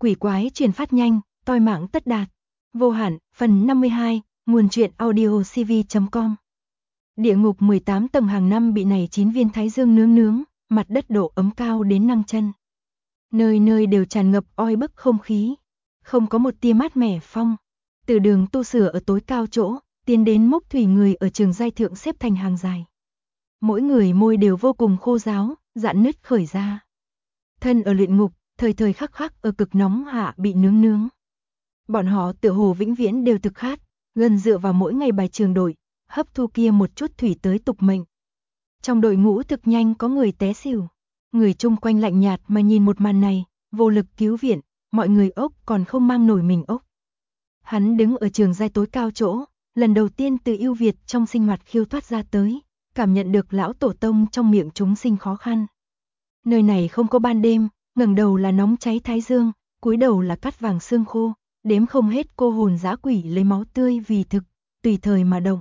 quỷ quái truyền phát nhanh, toi mạng tất đạt. Vô hạn, phần 52, nguồn truyện audio cv.com. Địa ngục 18 tầng hàng năm bị này 9 viên thái dương nướng, mặt đất độ ấm cao đến năng chân. Nơi nơi đều tràn ngập oi bức không khí, không có một tia mát mẻ phong. Từ đường tu sửa ở tối cao chỗ, tiến đến mốc thủy người ở trường giai thượng xếp thành hàng dài. Mỗi người môi đều vô cùng khô ráo, rạn nứt khởi ra. Thân ở luyện ngục, thời thời khắc khắc ở cực nóng hạ bị nướng. Bọn họ tựa hồ vĩnh viễn đều thực khát, gần dựa vào mỗi ngày bài trường đội, hấp thu kia một chút thủy tới tục mệnh. Trong đội ngũ thực nhanh có người té xỉu, người chung quanh lạnh nhạt mà nhìn một màn này, vô lực cứu viện, mọi người ốc còn không mang nổi mình ốc. Hắn đứng ở trường giai tối cao chỗ, lần đầu tiên từ ưu việt trong sinh hoạt khiêu thoát ra tới, cảm nhận được lão tổ tông trong miệng chúng sinh khó khăn. Nơi này không có ban đêm, ngẩng đầu là nóng cháy thái dương, cúi đầu là cát vàng xương khô, đếm không hết cô hồn dã quỷ lấy máu tươi vì thực, tùy thời mà động.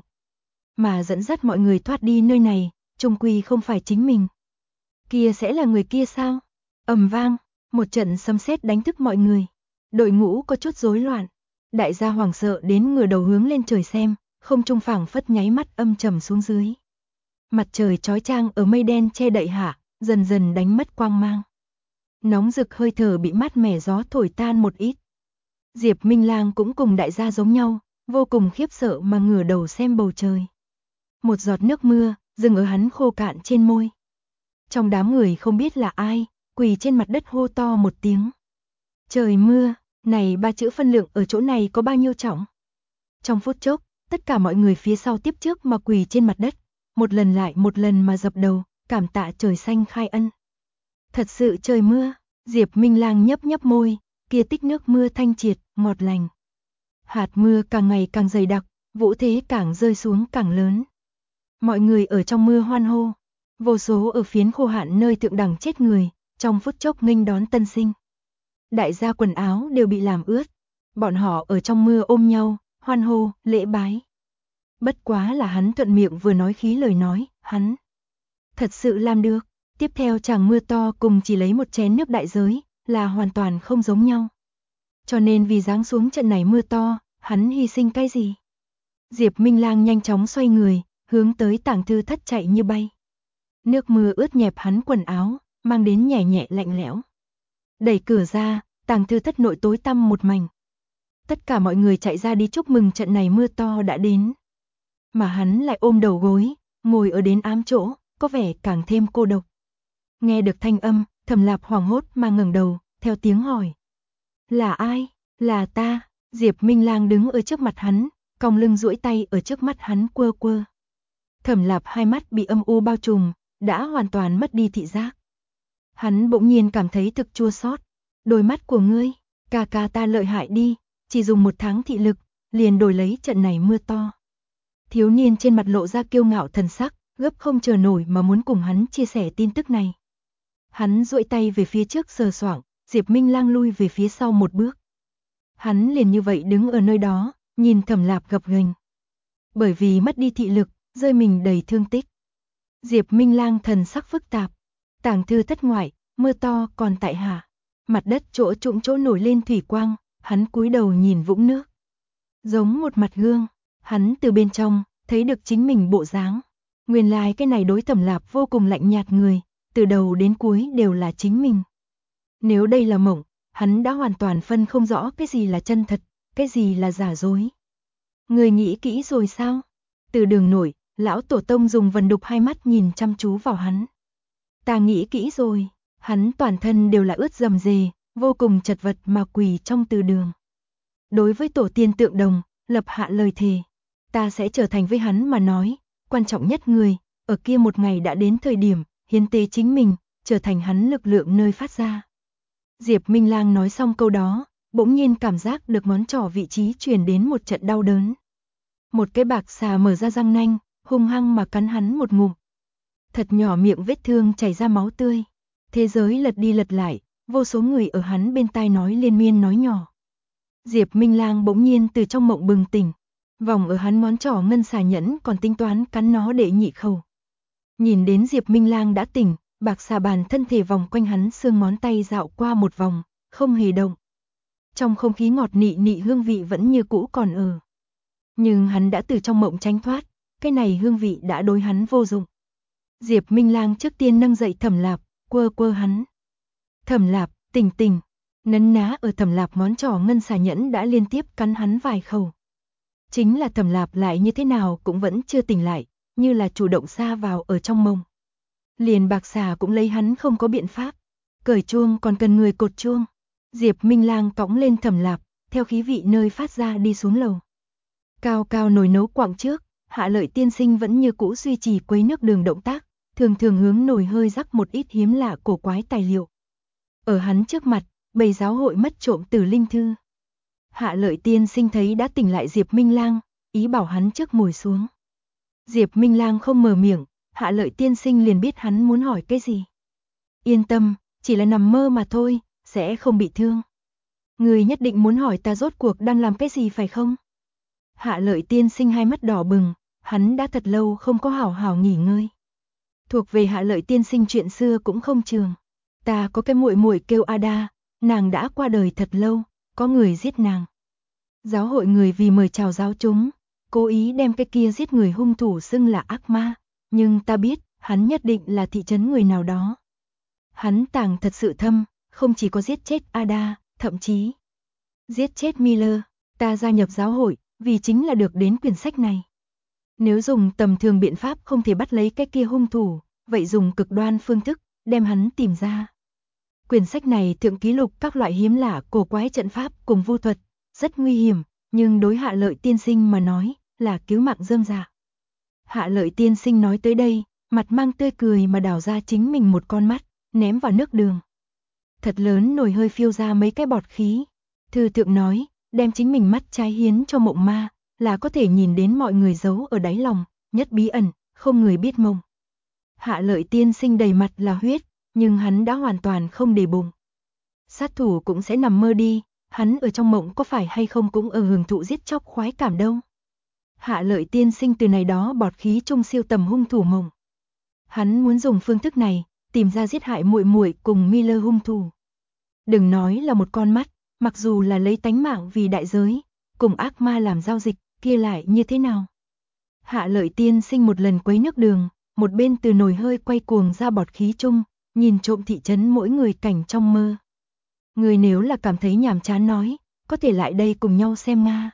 Mà dẫn dắt mọi người thoát đi nơi này, chung quy không phải chính mình. Kia sẽ là người kia sao? Ầm vang, một trận sấm sét đánh thức mọi người. Đội ngũ có chút rối loạn. Đại gia hoảng sợ đến ngửa đầu hướng lên trời xem, không trung phảng phất nháy mắt âm trầm xuống dưới. Mặt trời chói chang ở mây đen che đậy hạ, dần dần đánh mất quang mang. Nóng rực hơi thở bị mát mẻ gió thổi tan một ít. Diệp Minh Lang cũng cùng đại gia giống nhau, vô cùng khiếp sợ mà ngửa đầu xem bầu trời. Một giọt nước mưa, dừng ở hắn khô cạn trên môi. Trong đám người không biết là ai, quỳ trên mặt đất hô to một tiếng. Trời mưa, này ba chữ phân lượng ở chỗ này có bao nhiêu trọng? Trong phút chốc, tất cả mọi người phía sau tiếp trước mà quỳ trên mặt đất, một lần lại một lần mà dập đầu, cảm tạ trời xanh khai ân. Thật sự trời mưa, Diệp Minh Lang nhấp nhấp môi, kia tích nước mưa thanh triệt, ngọt lành. Hạt mưa càng ngày càng dày đặc, vũ thế càng rơi xuống càng lớn. Mọi người ở trong mưa hoan hô, vô số ở phiến khô hạn nơi thượng đẳng chết người, trong phút chốc nghênh đón tân sinh. Đại gia quần áo đều bị làm ướt, bọn họ ở trong mưa ôm nhau, hoan hô, lễ bái. Bất quá là hắn thuận miệng vừa nói khí lời nói, hắn thật sự làm được. Tiếp theo chàng mưa to cùng chỉ lấy một chén nước đại giới, là hoàn toàn không giống nhau. Cho nên vì giáng xuống trận này mưa to, hắn hy sinh cái gì? Diệp Minh Lang nhanh chóng xoay người, hướng tới Tàng Thư Thất chạy như bay. Nước mưa ướt nhẹp hắn quần áo, mang đến nhẹ nhẹ lạnh lẽo. Đẩy cửa ra, Tàng Thư Thất nội tối tăm một mảnh. Tất cả mọi người chạy ra đi chúc mừng trận này mưa to đã đến. Mà hắn lại ôm đầu gối, ngồi ở đến ám chỗ, có vẻ càng thêm cô độc. Nghe được thanh âm, Thẩm Lạp hoảng hốt mà ngẩng đầu, theo tiếng hỏi. Là ai? Là ta. Diệp Minh Lang đứng ở trước mặt hắn, cong lưng duỗi tay ở trước mắt hắn quơ quơ. Thẩm Lạp hai mắt bị âm u bao trùm, đã hoàn toàn mất đi thị giác. Hắn bỗng nhiên cảm thấy thực chua xót. Đôi mắt của ngươi, ca ca ta lợi hại đi, chỉ dùng 1 tháng thị lực, liền đổi lấy trận này mưa to. Thiếu niên trên mặt lộ ra kiêu ngạo thần sắc, gấp không chờ nổi mà muốn cùng hắn chia sẻ tin tức này. Hắn duỗi tay về phía trước sờ soạng, Diệp Minh Lang lui về phía sau một bước. Hắn liền như vậy đứng ở nơi đó, nhìn Thẩm Lạp gập ghềnh. Bởi vì mất đi thị lực, rơi mình đầy thương tích. Diệp Minh Lang thần sắc phức tạp. Tàng Thư Thất ngoại, mưa to còn tại hạ. Mặt đất chỗ trũng chỗ nổi lên thủy quang, hắn cúi đầu nhìn vũng nước. Giống một mặt gương, hắn từ bên trong, thấy được chính mình bộ dáng. Nguyên lai cái này đối Thẩm Lạp vô cùng lạnh nhạt người, từ đầu đến cuối đều là chính mình. Nếu đây là mộng, hắn đã hoàn toàn phân không rõ cái gì là chân thật, cái gì là giả dối. Người nghĩ kỹ rồi sao? Từ đường nổi, lão tổ tông dùng vần đục hai mắt nhìn chăm chú vào hắn. Ta nghĩ kỹ rồi, hắn toàn thân đều là ướt rầm rề, vô cùng chật vật mà quỳ trong từ đường. Đối với tổ tiên tượng đồng, lập hạ lời thề, ta sẽ trở thành với hắn mà nói, quan trọng nhất người, ở kia một ngày đã đến thời điểm, hiến tế chính mình, trở thành hắn lực lượng nơi phát ra. Diệp Minh Lang nói xong câu đó, bỗng nhiên cảm giác được ngón trỏ vị trí truyền đến một trận đau đớn. Một cái bạc xà mở ra răng nanh, hung hăng mà cắn hắn một ngụm. Thật nhỏ miệng vết thương chảy ra máu tươi. Thế giới lật đi lật lại, vô số người ở hắn bên tai nói liên miên nói nhỏ. Diệp Minh Lang bỗng nhiên từ trong mộng bừng tỉnh, vòng ở hắn ngón trỏ ngân xà nhẫn còn tính toán cắn nó để nhị khẩu. Nhìn đến Diệp Minh Lang đã tỉnh, bạc xà bàn thân thể vòng quanh hắn xương ngón tay dạo qua một vòng, không hề động. trong không khí ngọt nị nị hương vị vẫn như cũ còn ở. Nhưng hắn đã từ trong mộng tránh thoát, cái này hương vị đã đối hắn vô dụng. Diệp Minh Lang trước tiên nâng dậy Thẩm Lạp, quơ quơ hắn. Thẩm Lạp, tỉnh tỉnh, nấn ná ở Thẩm Lạp ngón trỏ ngân xà nhẫn đã liên tiếp cắn hắn vài khẩu. Chính là Thẩm Lạp lại như thế nào cũng vẫn chưa tỉnh lại, như là chủ động sa vào ở trong mông. Liền bạc xà cũng lấy hắn không có biện pháp, cởi chuông còn cần người cột chuông. Diệp Minh Lang cõng lên Thẩm Lạp, theo khí vị nơi phát ra đi xuống lầu. Cao cao nồi nấu quặng trước, Hạ Lợi tiên sinh vẫn như cũ duy trì quấy nước đường động tác, thường thường hướng nồi hơi rắc một ít hiếm lạ cổ quái tài liệu. Ở hắn trước mặt, bầy giáo hội mất trộm Tử Linh Thư. Hạ Lợi tiên sinh thấy đã tỉnh lại Diệp Minh Lang, ý bảo hắn trước ngồi xuống. Diệp Minh Lang không mở miệng, Hạ Lợi tiên sinh liền biết hắn muốn hỏi cái gì. Yên tâm, chỉ là nằm mơ mà thôi, sẽ không bị thương. Người nhất định muốn hỏi ta rốt cuộc đang làm cái gì phải không? Hạ Lợi tiên sinh hai mắt đỏ bừng, hắn đã thật lâu không có hảo hảo nghỉ ngơi. Thuộc về Hạ Lợi tiên sinh chuyện xưa cũng không trường. Ta có cái muội muội kêu Ada, nàng đã qua đời thật lâu, có người giết nàng. Giáo hội người vì mời chào giáo chúng, cố ý đem cái kia giết người hung thủ xưng là ác ma, nhưng ta biết, hắn nhất định là thị trấn người nào đó. Hắn tàng thật sự thâm, không chỉ có giết chết Ada, thậm chí giết chết Miller. Ta gia nhập giáo hội, vì chính là được đến quyển sách này. Nếu dùng tầm thường biện pháp không thể bắt lấy cái kia hung thủ, vậy dùng cực đoan phương thức, đem hắn tìm ra. Quyển sách này thượng ký lục các loại hiếm lạ cổ quái trận pháp cùng vu thuật, rất nguy hiểm, nhưng đối Hạ Lợi tiên sinh mà nói, là cứu mạng rơm rạ. Hạ Lợi tiên sinh nói tới đây, mặt mang tươi cười mà đảo ra chính mình một con mắt, ném vào nước đường. Thật lớn nồi hơi phiêu ra mấy cái bọt khí. Thư thượng nói, đem chính mình mắt trái hiến cho mộng ma, là có thể nhìn đến mọi người giấu ở đáy lòng, nhất bí ẩn, không người biết mộng. Hạ Lợi tiên sinh đầy mặt là huyết, nhưng hắn đã hoàn toàn không để bụng. Sát thủ cũng sẽ nằm mơ đi, hắn ở trong mộng có phải hay không cũng ở hưởng thụ giết chóc khoái cảm đâu. Hạ Lợi tiên sinh từ này đó bọt khí trung siêu tầm hung thủ mộng. Hắn muốn dùng phương thức này, tìm ra giết hại muội muội cùng Miller hung thủ. Đừng nói là một con mắt, mặc dù là lấy tánh mạng vì đại giới, cùng ác ma làm giao dịch, kia lại như thế nào? Hạ Lợi tiên sinh một lần quấy nước đường, một bên từ nồi hơi quay cuồng ra bọt khí chung, nhìn trộm thị trấn mỗi người cảnh trong mơ. Người nếu là cảm thấy nhàm chán nói, có thể lại đây cùng nhau xem Nga.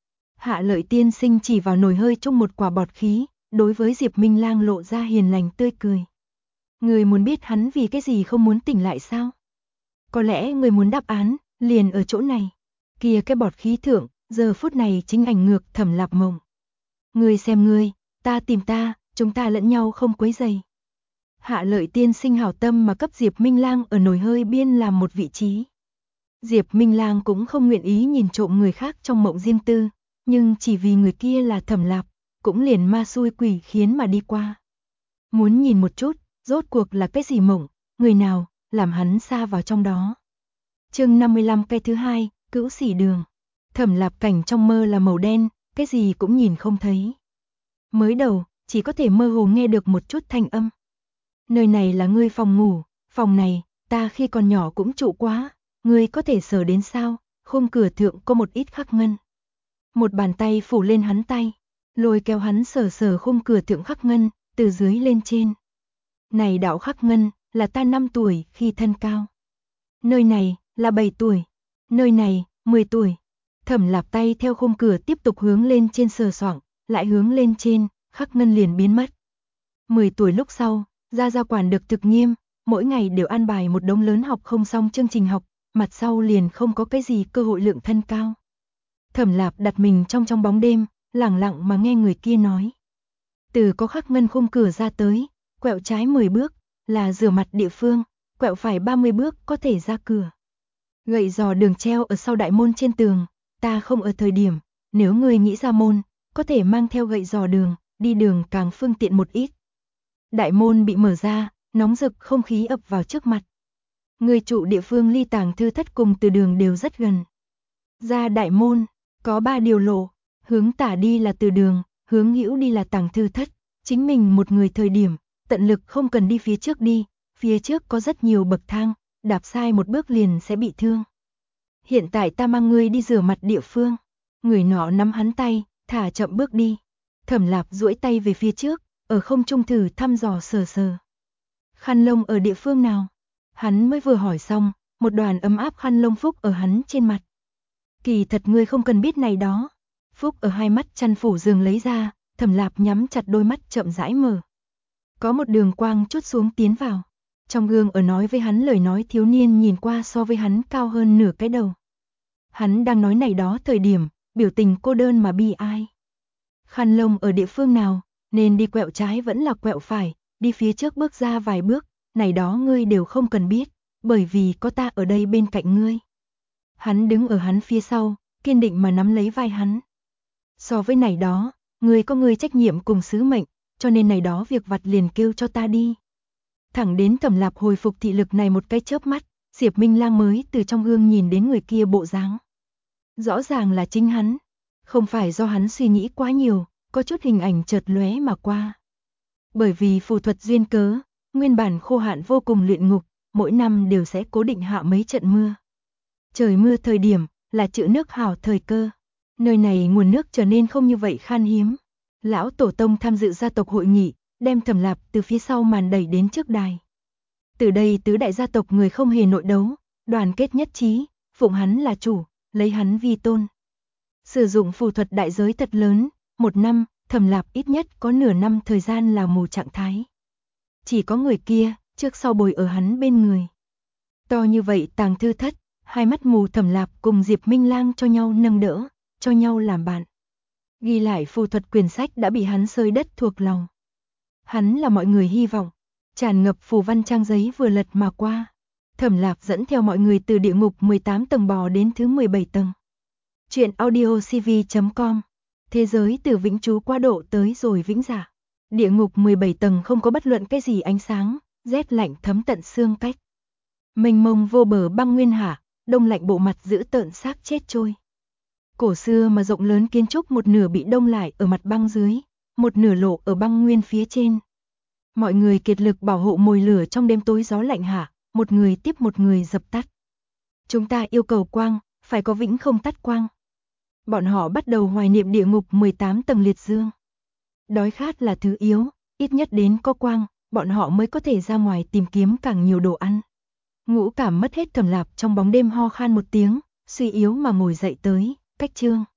Hạ Lợi tiên sinh chỉ vào nồi hơi chung một quả bọt khí, đối với Diệp Minh Lang lộ ra hiền lành tươi cười. Người muốn biết hắn vì cái gì không muốn tỉnh lại sao? Có lẽ người muốn đáp án, liền ở chỗ này. Kìa cái bọt khí thượng, giờ phút này chính ảnh ngược Thẩm Lạp mộng. Người xem ngươi, ta tìm ta, chúng ta lẫn nhau không quấy rầy. Hạ Lợi tiên sinh hảo tâm mà cấp Diệp Minh Lang ở nồi hơi biên làm một vị trí. Diệp Minh Lang cũng không nguyện ý nhìn trộm người khác trong mộng riêng tư, nhưng chỉ vì người kia là Thẩm Lạp, cũng liền ma xui quỷ khiến mà đi qua. Muốn nhìn một chút, rốt cuộc là cái gì mộng, người nào, làm hắn xa vào trong đó. Chương 55 cái thứ hai, Cữu Sỉ Đường. Thẩm Lạp cảnh trong mơ là màu đen, cái gì cũng nhìn không thấy. Mới đầu, chỉ có thể mơ hồ nghe được một chút thanh âm. Nơi này là ngươi phòng ngủ, phòng này, ta khi còn nhỏ cũng trụ quá, ngươi có thể sờ đến sao, khung cửa thượng có một ít khắc ngân. Một bàn tay phủ lên hắn tay, lôi kéo hắn sờ sờ khung cửa thượng khắc ngân, từ dưới lên trên. Này đạo khắc ngân, là ta 5 tuổi khi thân cao. Nơi này, là 7 tuổi. Nơi này, 10 tuổi. Thẩm Lạp tay theo khung cửa tiếp tục hướng lên trên sờ soạng, lại hướng lên trên, khắc ngân liền biến mất. 10 tuổi lúc sau, gia quản được thực nghiêm, mỗi ngày đều an bài một đống lớn học không xong chương trình học, mặt sau liền không có cái gì cơ hội lượng thân cao. Thẩm Lạp đặt mình trong bóng đêm, lẳng lặng mà nghe người kia nói. Từ có khắc ngân khung cửa ra tới, quẹo trái 10 bước, là rửa mặt địa phương, quẹo phải 30 bước có thể ra cửa. Gậy giò đường treo ở sau đại môn trên tường, ta không ở thời điểm, nếu người nghĩ ra môn, có thể mang theo gậy giò đường, đi đường càng phương tiện một ít. Đại môn bị mở ra, nóng rực không khí ập vào trước mặt. Người trụ địa phương ly tàng thư thất cùng từ đường đều rất gần. Ra đại môn, có 3 điều lộ, hướng tả đi là từ đường, hướng hữu đi là tàng thư thất, chính mình một người thời điểm, tận lực không cần đi phía trước đi, phía trước có rất nhiều bậc thang, đạp sai một bước liền sẽ bị thương. Hiện tại ta mang ngươi đi rửa mặt địa phương. Người nọ nắm hắn tay, thả chậm bước đi. Thẩm Lạp duỗi tay về phía trước, ở không trung thử thăm dò sờ sờ. Khăn lông ở địa phương nào? Hắn mới vừa hỏi xong, một đoàn ấm áp khăn lông Phúc ở hắn trên mặt. Kỳ thật ngươi không cần biết này đó. Phúc ở hai mắt chăn phủ giường lấy ra, Thẩm Lạp nhắm chặt đôi mắt chậm rãi mở. Có một đường quang chút xuống tiến vào. Trong gương ở nói với hắn lời nói thiếu niên nhìn qua so với hắn cao hơn nửa cái đầu. Hắn đang nói này đó thời điểm, biểu tình cô đơn mà bi ai. Khăn lông ở địa phương nào, nên đi quẹo trái vẫn là quẹo phải, đi phía trước bước ra vài bước, này đó ngươi đều không cần biết, bởi vì có ta ở đây bên cạnh ngươi. Hắn đứng ở hắn phía sau, kiên định mà nắm lấy vai hắn. So với này đó, ngươi có ngươi trách nhiệm cùng sứ mệnh, cho nên này đó việc vặt liền kêu cho ta đi. Thẳng đến Thẩm Lạp hồi phục thị lực này một cái chớp mắt, Diệp Minh Lang mới từ trong gương nhìn đến người kia bộ dáng. Rõ ràng là chính hắn, không phải do hắn suy nghĩ quá nhiều, có chút hình ảnh chợt lóe mà qua. Bởi vì phù thuật duyên cớ, nguyên bản khô hạn vô cùng luyện ngục, mỗi năm đều sẽ cố định hạ mấy trận mưa. Trời mưa thời điểm là trữ nước hảo thời cơ. Nơi này nguồn nước trở nên không như vậy khan hiếm. Lão tổ tông tham dự gia tộc hội nghị, đem Thẩm Lạp từ phía sau màn đẩy đến trước đài. Từ đây tứ đại gia tộc người không hề nội đấu, đoàn kết nhất trí, phụng hắn là chủ, lấy hắn vi tôn. Sử dụng phù thuật đại giới thật lớn, một năm, Thẩm Lạp ít nhất có nửa năm thời gian là mù trạng thái. Chỉ có người kia, trước sau bồi ở hắn bên người. To như vậy tàng thư thất, hai mắt mù Thẩm Lạp cùng Diệp Minh Lang cho nhau nâng đỡ, cho nhau làm bạn. Ghi lại phù thuật quyển sách đã bị hắn xơi đất thuộc lòng. Hắn là mọi người hy vọng, tràn ngập phù văn trang giấy vừa lật mà qua. Thẩm Lạp dẫn theo mọi người từ địa ngục 18 tầng bò đến thứ 17 tầng. Chuyện audiocv.com. Thế giới từ vĩnh trú qua độ tới rồi vĩnh dạ. Địa ngục 17 tầng không có bất luận cái gì ánh sáng, rét lạnh thấm tận xương cách. Mênh mông vô bờ băng nguyên hạ, đông lạnh bộ mặt giữ tợn xác chết trôi. Cổ xưa mà rộng lớn kiến trúc một nửa bị đông lại ở mặt băng dưới, một nửa lộ ở băng nguyên phía trên. Mọi người kiệt lực bảo hộ mồi lửa trong đêm tối gió lạnh hạ, một người tiếp một người dập tắt. Chúng ta yêu cầu quang, phải có vĩnh không tắt quang. Bọn họ bắt đầu hoài niệm địa ngục 18 tầng liệt dương. Đói khát là thứ yếu, ít nhất đến có quang, bọn họ mới có thể ra ngoài tìm kiếm càng nhiều đồ ăn. Ngũ cảm mất hết Thẩm Lạp trong bóng đêm ho khan một tiếng, suy yếu mà ngồi dậy tới, cách chương.